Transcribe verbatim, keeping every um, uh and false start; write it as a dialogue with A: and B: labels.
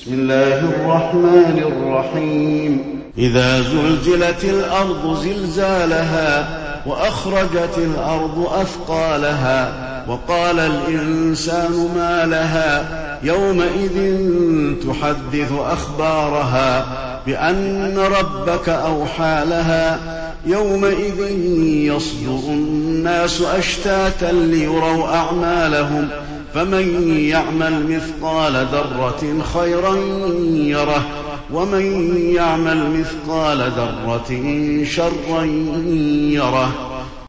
A: بسم الله الرحمن الرحيم إذا زلزلت الأرض زلزالها وأخرجت الأرض أثقالها وقال الإنسان ما لها يومئذ تحدث أخبارها بأن ربك أوحى لها يومئذ يصدر الناس أشتاتا ليروا أعمالهم فمن يعمل مثقال ذرة خيرا يره ومن يعمل مثقال ذرة شرا يره